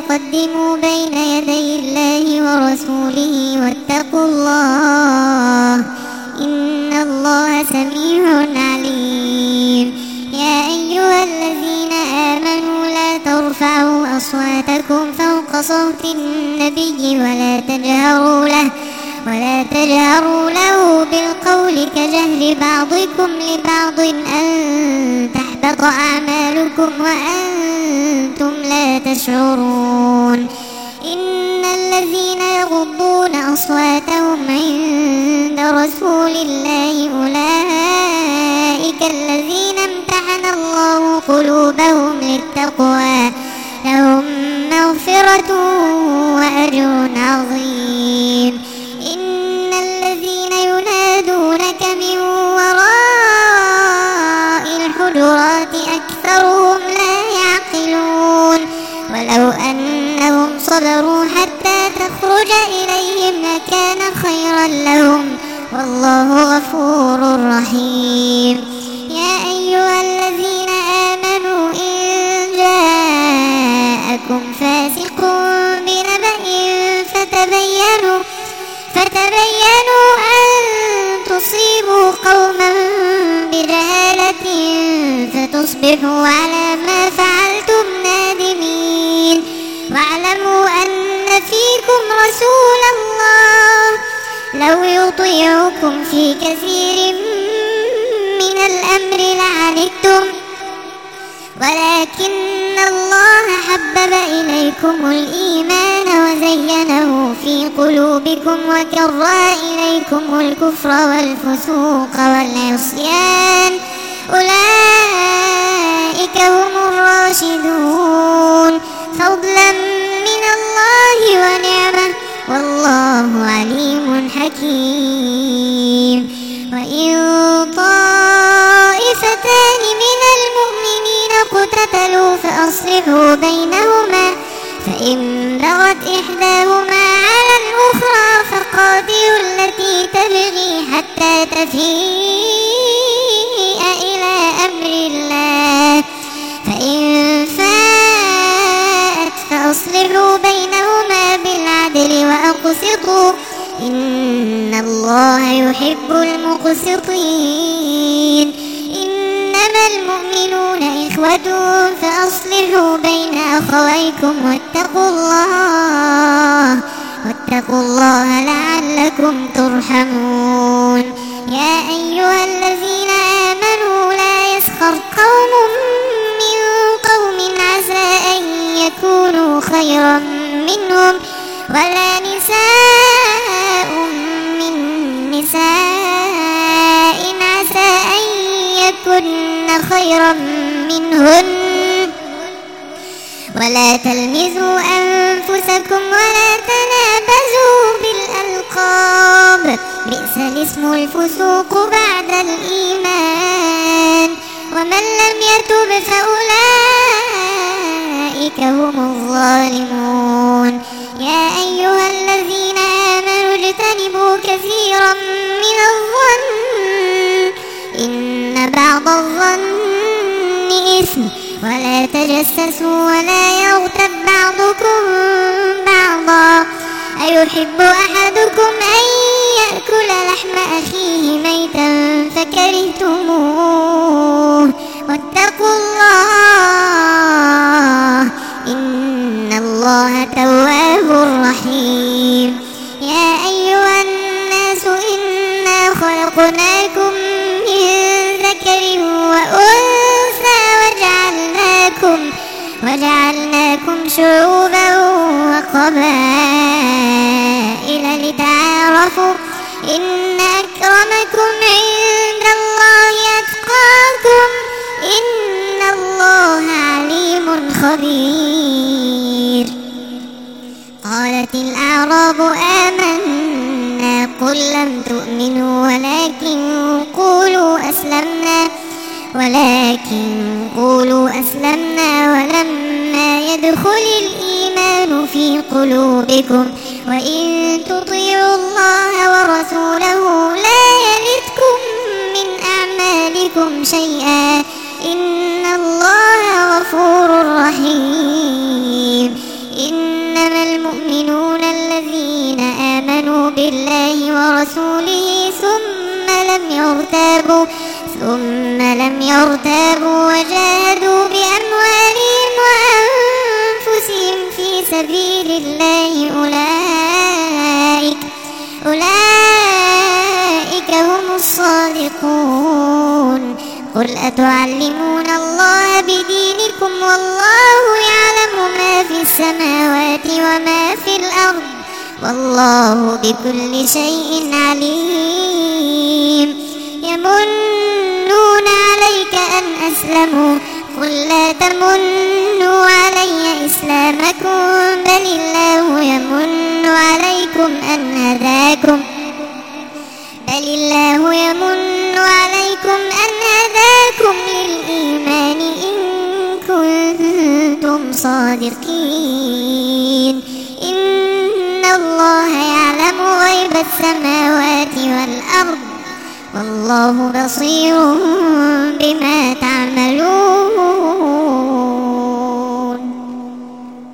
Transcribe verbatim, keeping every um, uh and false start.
تقدموا بين يدي الله ورسوله واتقوا الله إن الله سميع عليم. يا أيها الذين آمنوا لا ترفعوا أصواتكم فوق صوت النبي ولا تجهروا له ولا تجهروا له بالقول كجهر بعضكم لبعض أن تحبط أعمالكم وأنتم لا تشعرون. إن الذين يغضون أصواتهم عند رسول الله أولئك الذين امتحن الله قلوبهم للتقوى لهم مغفرة وأجر عظيم. إن الذين ينادونك من وراء الحجرات أكثرهم لا يعقلون. ولو أنهم صبروا حتى تخرج إليهم لكان خيرا لهم والله غفور رحيم. يا أيها الذين آمنوا إن جاءكم فاسق بنبأ فتبينوا فتبينوا أن تصيبوا قوما بجهالة فتصبحوا على ما فعلتم نادمين. واعلموا أن فيكم رسول الله لو يطيعكم في كثير من الأمر لعنتم ولكن الله حبب إليكم الإيمان وزينه في قلوبكم وكره إليكم الكفر والفسوق والعصيان أولئك هم الراشدون فضلا من الله ونعمة والله عليم حكيم. وإن طائفتان من المؤمنين اقتتلوا فأصلحوا بينهما فإن بغت إحداهما على الأخرى فقاتلوا التي تبغي حتى تفيء إلى أمر الله فإن فاءت فأصلحوا بينهما بالعدل وأقسطوا إن الله يحب المقسطين. إنما المؤمنون إخوة فأصلحوا بين أخويكم واتقوا الله واتقوا الله لعلكم ترحمون. يا أيها الذين آمنوا لا يسخر قوم من قوم عسى أن يكونوا خيرا منهم ولا نساء من نساء عسى أن يكن خيرا منهن ولا تلمزوا أنفسكم ولا تنابزوا بالألقاب بئس الاسم الفسوق بعد الإيمان ومن لم يتب فأولئك هم الظالمون. يا أيها الذين آمنوا اجتنبوا كثيرا من الظن إن بعض الظن إثم ولا تجسسوا ولا يغتب بعضكم بعضا أيحب أحدكم أن يأكل لحم أخيه ميتا فكرهتموه واتقوا الله إن الله تواب رحيم. يا أيها الناس إنا خلقناكم من ذكر وأنثى وجعلناكم وجعلناكم شعوبا وقبائل لتعارفوا إن أكرمكم عند الله أتقاكم إن الله عليم خبير. قالت الأعراب آمنا قل لم تؤمنوا ولكن قولوا أسلمنا ولكن قولوا أسلمنا ولما يدخل الإيمان في قلوبكم وإن تطيعوا الله ورسوله لا يلدكم من أعمالكم شيئا إن الله غفور رحيم. إن لم يرتابوا ثم لم يرتابوا وجاهدوا بأموالهم وأنفسهم في سبيل الله أولئك أولئك هم الصادقون. قل أتعلمون الله بدينكم والله يعلم ما في السماوات وما في الأرض والله بكل شيء عليم. يمنون عليك أن أسلموا قل لا تمنوا علي إسلامكم بل الله يمن عليكم أن هداكم بل الله يمن عليكم أن هداكم للإيمان إن كنتم صادقين. إن الله يعلم غيب السماوات والأرض والله بصير بما تعملون.